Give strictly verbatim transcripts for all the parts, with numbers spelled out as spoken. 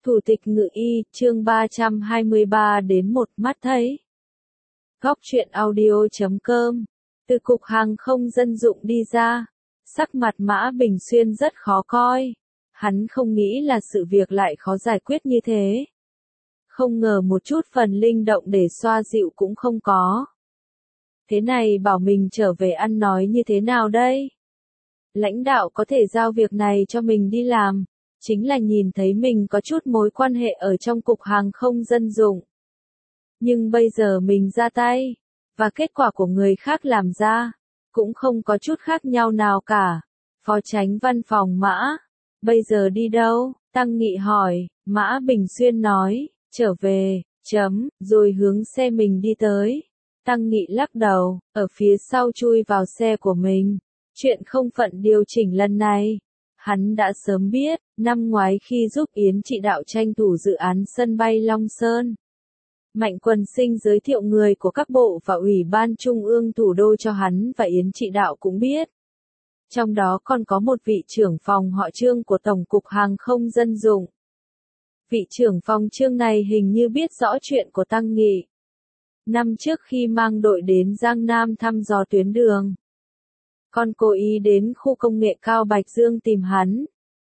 Thủ tịch Ngự Y, chương ba trăm hai mươi ba đến một mắt thấy. Góc truyện audio chấm com. Từ cục hàng không dân dụng đi ra, sắc mặt Mã Bình Xuyên rất khó coi. Hắn không nghĩ là sự việc lại khó giải quyết như thế. Không ngờ một chút phần linh động để xoa dịu cũng không có. Thế này bảo mình trở về ăn nói như thế nào đây? Lãnh đạo có thể giao việc này cho mình đi làm, chính là nhìn thấy mình có chút mối quan hệ ở trong cục hàng không dân dụng. Nhưng bây giờ mình ra tay, và kết quả của người khác làm ra, cũng không có chút khác nhau nào cả. Phó Chánh Văn phòng Mã, bây giờ đi đâu? Tăng Nghị hỏi. Mã Bình Xuyên nói, trở về, chấm, rồi hướng xe mình đi tới. Tăng Nghị lắc đầu, ở phía sau chui vào xe của mình. Chuyện không phận điều chỉnh lần này, hắn đã sớm biết, năm ngoái khi giúp Yến Trị Đạo tranh thủ dự án sân bay Long Sơn. Mạnh Quần Sinh giới thiệu người của các bộ và Ủy ban Trung ương thủ đô cho hắn và Yến Trị Đạo cũng biết. Trong đó còn có một vị trưởng phòng họ Trương của Tổng cục Hàng không dân dụng. Vị trưởng phòng Trương này hình như biết rõ chuyện của Tăng Nghị. Năm trước khi mang đội đến Giang Nam thăm dò tuyến đường, còn cố ý đến khu công nghệ cao Bạch Dương tìm hắn.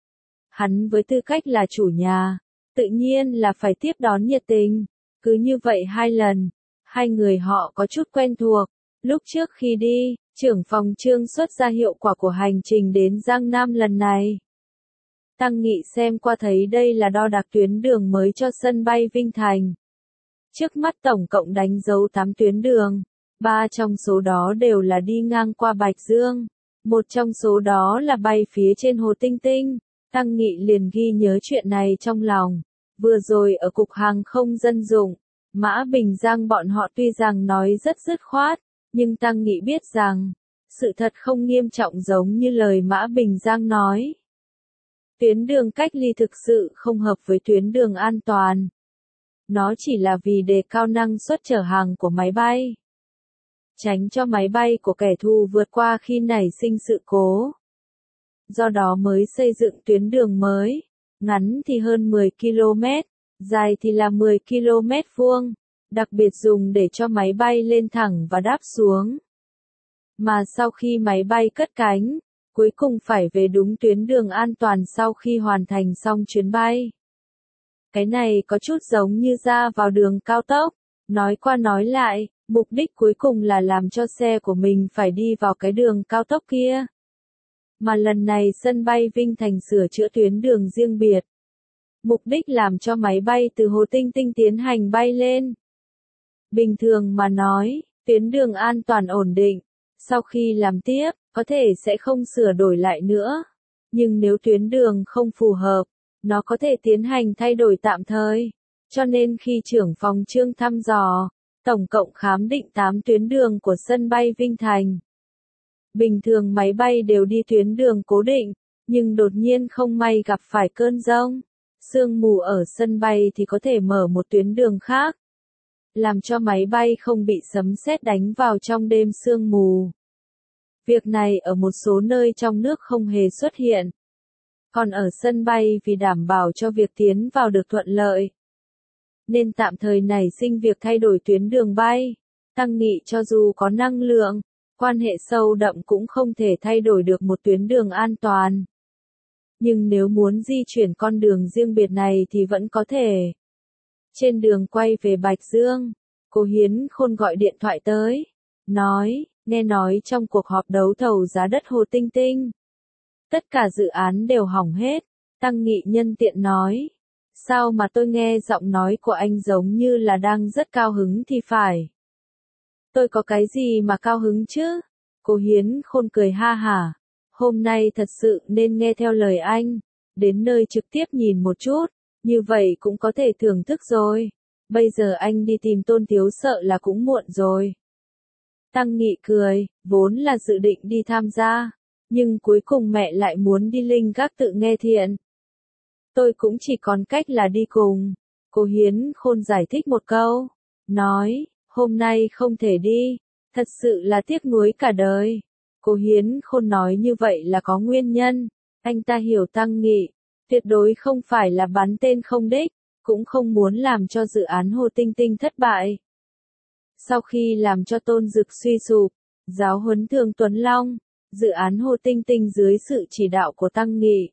Hắn với tư cách là chủ nhà, tự nhiên là phải tiếp đón nhiệt tình. Cứ như vậy hai lần, hai người họ có chút quen thuộc. Lúc trước khi đi, trưởng phòng Trương xuất ra hiệu quả của hành trình đến Giang Nam lần này. Tăng Nghị xem qua thấy đây là đo đạc tuyến đường mới cho sân bay Vinh Thành. Trước mắt tổng cộng đánh dấu tám tuyến đường. Ba trong số đó đều là đi ngang qua Bạch Dương. Một trong số đó là bay phía trên Hồ Tinh Tinh. Tăng Nghị liền ghi nhớ chuyện này trong lòng. Vừa rồi ở cục hàng không dân dụng, Mã Bình Giang bọn họ tuy rằng nói rất dứt khoát, nhưng Tăng Nghị biết rằng, sự thật không nghiêm trọng giống như lời Mã Bình Giang nói. Tuyến đường cách ly thực sự không hợp với tuyến đường an toàn. Nó chỉ là vì đề cao năng suất chở hàng của máy bay, tránh cho máy bay của kẻ thù vượt qua khi nảy sinh sự cố. Do đó mới xây dựng tuyến đường mới, ngắn thì hơn mười ki lô mét, dài thì là mười ki lô mét vuông, đặc biệt dùng để cho máy bay lên thẳng và đáp xuống. Mà sau khi máy bay cất cánh, cuối cùng phải về đúng tuyến đường an toàn sau khi hoàn thành xong chuyến bay. Cái này có chút giống như ra vào đường cao tốc, nói qua nói lại, mục đích cuối cùng là làm cho xe của mình phải đi vào cái đường cao tốc kia. Mà lần này sân bay Vinh Thành sửa chữa tuyến đường riêng biệt. Mục đích làm cho máy bay từ Hồ Tinh Tinh tiến hành bay lên. Bình thường mà nói, tuyến đường an toàn ổn định, sau khi làm tiếp, có thể sẽ không sửa đổi lại nữa. Nhưng nếu tuyến đường không phù hợp, nó có thể tiến hành thay đổi tạm thời. Cho nên khi trưởng phòng Trương thăm dò, tổng cộng khám định tám tuyến đường của sân bay Vinh Thành. Bình thường máy bay đều đi tuyến đường cố định, nhưng đột nhiên không may gặp phải cơn giông, sương mù ở sân bay thì có thể mở một tuyến đường khác, làm cho máy bay không bị sấm sét đánh vào trong đêm sương mù. Việc này ở một số nơi trong nước không hề xuất hiện. Còn ở sân bay vì đảm bảo cho việc tiến vào được thuận lợi, nên tạm thời nảy sinh việc thay đổi tuyến đường bay. Tăng Nghị cho dù có năng lượng, quan hệ sâu đậm cũng không thể thay đổi được một tuyến đường an toàn. Nhưng nếu muốn di chuyển con đường riêng biệt này thì vẫn có thể. Trên đường quay về Bạch Dương, cô Hiến Khôn gọi điện thoại tới, nói, nghe nói trong cuộc họp đấu thầu giá đất Hồ Tinh Tinh, tất cả dự án đều hỏng hết. Tăng Nghị nhân tiện nói, sao mà tôi nghe giọng nói của anh giống như là đang rất cao hứng thì phải. Tôi có cái gì mà cao hứng chứ? Cô Hiến Khôn cười ha hả. Hôm nay thật sự nên nghe theo lời anh, đến nơi trực tiếp nhìn một chút, như vậy cũng có thể thưởng thức rồi. Bây giờ anh đi tìm Tôn Thiếu sợ là cũng muộn rồi. Tăng Nghị cười, vốn là dự định đi tham gia, nhưng cuối cùng mẹ lại muốn đi Linh Gác tự nghe thiện. Tôi cũng chỉ còn cách là đi cùng. Cô Hiến Khôn giải thích một câu, nói, hôm nay không thể đi, thật sự là tiếc nuối cả đời. Cô Hiến Khôn nói như vậy là có nguyên nhân, anh ta hiểu Tăng Nghị, Tuyệt đối không phải là bắn tên không đích, cũng không muốn làm cho dự án Hồ Tinh Tinh thất bại. Sau khi làm cho Tôn Dực suy sụp, giáo huấn Thường Tuấn Long, dự án Hồ Tinh Tinh dưới sự chỉ đạo của Tăng Nghị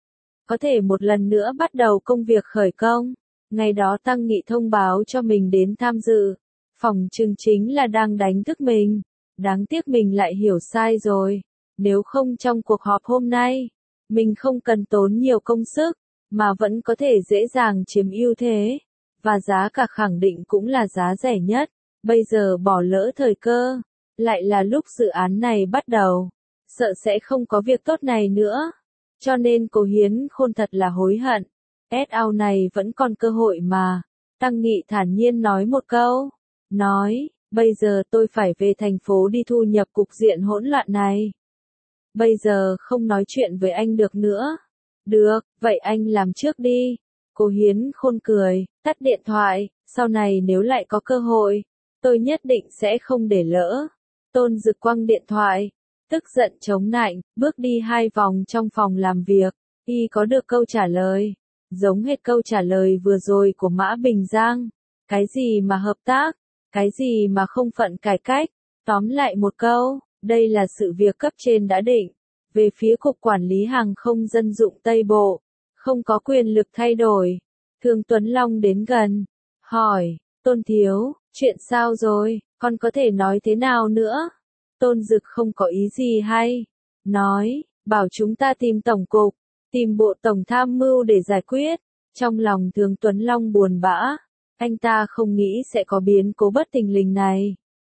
có thể một lần nữa bắt đầu công việc khởi công. Ngày đó Tăng Nghị thông báo cho mình đến tham dự, phỏng chừng chính là đang đánh thức mình. Đáng tiếc mình lại hiểu sai rồi. Nếu không trong cuộc họp hôm nay, mình không cần tốn nhiều công sức, mà vẫn có thể dễ dàng chiếm ưu thế. Và giá cả khẳng định cũng là giá rẻ nhất. Bây giờ bỏ lỡ thời cơ, lại là lúc dự án này bắt đầu. Sợ sẽ không có việc tốt này nữa. Cho nên Cố Hiến Khôn thật là hối hận. ét ao này vẫn còn cơ hội mà. Tăng Nghị thản nhiên nói một câu. Nói, bây giờ tôi phải về thành phố đi thu nhập cục diện hỗn loạn này. Bây giờ không nói chuyện với anh được nữa. Được, vậy anh làm trước đi. Cố Hiến Khôn cười, tắt điện thoại, sau này nếu lại có cơ hội, tôi nhất định sẽ không để lỡ. Tôn Dực quăng điện thoại, tức giận chống nạnh, bước đi hai vòng trong phòng làm việc, y có được câu trả lời. Giống hệt câu trả lời vừa rồi của Mã Bình Giang. Cái gì mà hợp tác, cái gì mà không phận cải cách. Tóm lại một câu, đây là sự việc cấp trên đã định. Về phía Cục Quản lý Hàng không Dân dụng Tây Bộ, không có quyền lực thay đổi. Thường Tuấn Long đến gần, hỏi, Tôn Thiếu, chuyện sao rồi, con có thể nói thế nào nữa? Tôn Dực không có ý gì hay. Nói, bảo chúng ta tìm Tổng cục, tìm Bộ Tổng Tham mưu để giải quyết. Trong lòng Thường Tuấn Long buồn bã, anh ta không nghĩ sẽ có biến cố bất thình lình này.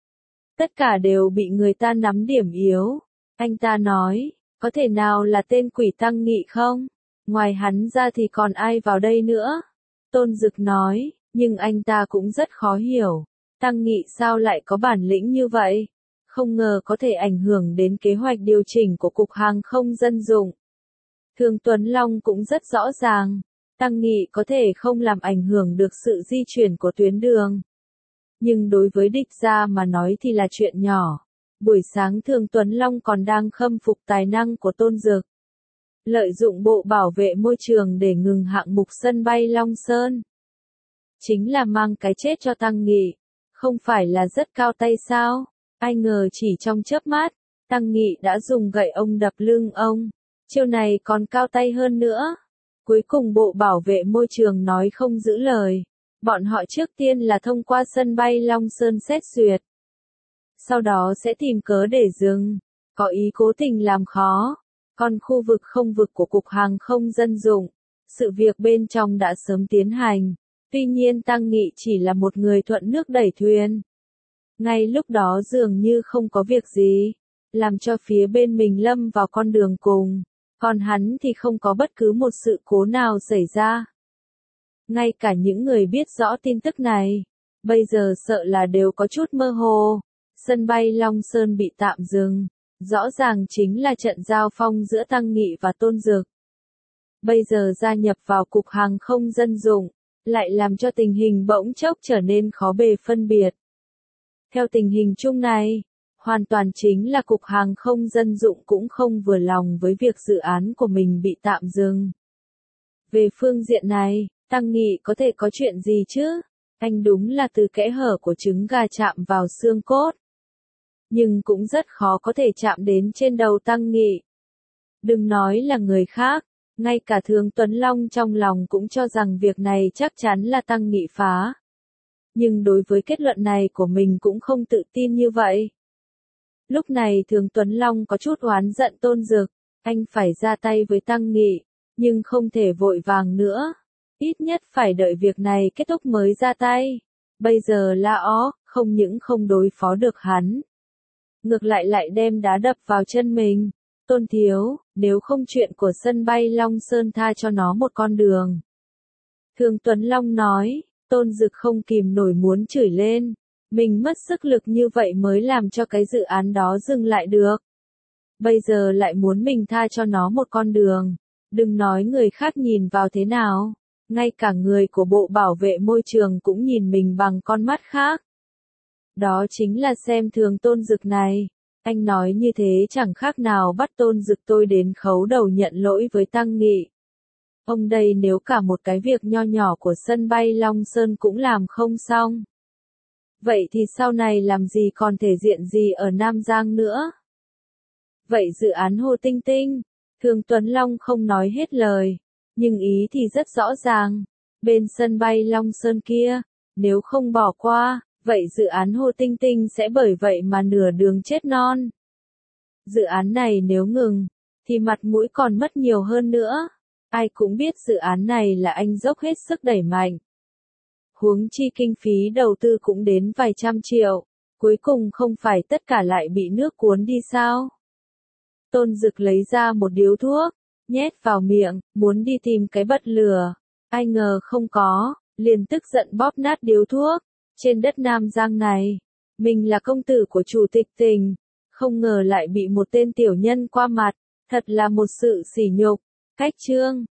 Tất cả đều bị người ta nắm điểm yếu. Anh ta nói, có thể nào là tên quỷ Tăng Nghị không? Ngoài hắn ra thì còn ai vào đây nữa? Tôn Dực nói, nhưng anh ta cũng rất khó hiểu. Tăng Nghị sao lại có bản lĩnh như vậy? Không ngờ có thể ảnh hưởng đến kế hoạch điều chỉnh của Cục Hàng không Dân dụng. Thường Tuấn Long cũng rất rõ ràng, Tăng Nghị có thể không làm ảnh hưởng được sự di chuyển của tuyến đường. Nhưng đối với địch gia mà nói thì là chuyện nhỏ. Buổi sáng Thường Tuấn Long còn đang khâm phục tài năng của Tôn Dực. Lợi dụng Bộ Bảo vệ Môi trường để ngừng hạng mục sân bay Long Sơn. Chính là mang cái chết cho Tăng Nghị. Không phải là rất cao tay sao? Ai ngờ chỉ trong chớp mắt, Tăng Nghị đã dùng gậy ông đập lưng ông. Chiêu này còn cao tay hơn nữa. Cuối cùng Bộ Bảo vệ Môi trường nói không giữ lời. Bọn họ trước tiên là thông qua sân bay Long Sơn xét duyệt. Sau đó sẽ tìm cớ để dừng. Có ý cố tình làm khó. Còn khu vực không vực của Cục Hàng không Dân dụng, sự việc bên trong đã sớm tiến hành. Tuy nhiên Tăng Nghị chỉ là một người thuận nước đẩy thuyền. Ngay lúc đó dường như không có việc gì, làm cho phía bên mình lâm vào con đường cùng. Còn hắn thì không có bất cứ một sự cố nào xảy ra. Ngay cả những người biết rõ tin tức này, bây giờ sợ là đều có chút mơ hồ. Sân bay Long Sơn bị tạm dừng. Rõ ràng chính là trận giao phong giữa Tăng Nghị và Tôn Dực. Bây giờ gia nhập vào Cục Hàng không Dân dụng, lại làm cho tình hình bỗng chốc trở nên khó bề phân biệt. Theo tình hình chung này, hoàn toàn chính là Cục Hàng không Dân dụng cũng không vừa lòng với việc dự án của mình bị tạm dừng. Về phương diện này, Tăng Nghị có thể có chuyện gì chứ? Anh đúng là từ kẽ hở của trứng gà chạm vào xương cốt. Nhưng cũng rất khó có thể chạm đến trên đầu Tăng Nghị. Đừng nói là người khác, ngay cả Thường Tuấn Long trong lòng cũng cho rằng việc này chắc chắn là Tăng Nghị phá. Nhưng đối với kết luận này của mình cũng không tự tin như vậy. Lúc này Thường Tuấn Long có chút oán giận Tôn Dực, anh phải ra tay với Tăng Nghị, nhưng không thể vội vàng nữa. Ít nhất phải đợi việc này kết thúc mới ra tay. Bây giờ là ó, không những không đối phó được hắn. Ngược lại lại đem đá đập vào chân mình. Tôn Thiếu, nếu không chuyện của sân bay Long Sơn tha cho nó một con đường. Thường Tuấn Long nói, Tôn Dực không kìm nổi muốn chửi lên. Mình mất sức lực như vậy mới làm cho cái dự án đó dừng lại được. Bây giờ lại muốn mình tha cho nó một con đường. Đừng nói người khác nhìn vào thế nào. Ngay cả người của Bộ Bảo vệ Môi trường cũng nhìn mình bằng con mắt khác. Đó chính là xem thường Tôn Dực này. Anh nói như thế chẳng khác nào bắt Tôn Dực tôi đến khấu đầu nhận lỗi với Tăng Nghị. Ông đây nếu cả một cái việc nho nhỏ của sân bay Long Sơn cũng làm không xong. Vậy thì sau này làm gì còn thể diện gì ở Nam Giang nữa? Vậy dự án Hồ Tinh Tinh, Thương Tuấn Long không nói hết lời, nhưng ý thì rất rõ ràng. Bên sân bay Long Sơn kia, nếu không bỏ qua, vậy dự án Hồ Tinh Tinh sẽ bởi vậy mà nửa đường chết non. Dự án này nếu ngừng, thì mặt mũi còn mất nhiều hơn nữa. Ai cũng biết dự án này là anh dốc hết sức đẩy mạnh. Huống chi kinh phí đầu tư cũng đến vài trăm triệu, cuối cùng không phải tất cả lại bị nước cuốn đi sao? Tôn Dực lấy ra một điếu thuốc, nhét vào miệng, muốn đi tìm cái bật lửa. Ai ngờ không có, liền tức giận bóp nát điếu thuốc. Trên đất Nam Giang này, mình là công tử của chủ tịch tỉnh, không ngờ lại bị một tên tiểu nhân qua mặt, thật là một sự sỉ nhục. Cách chương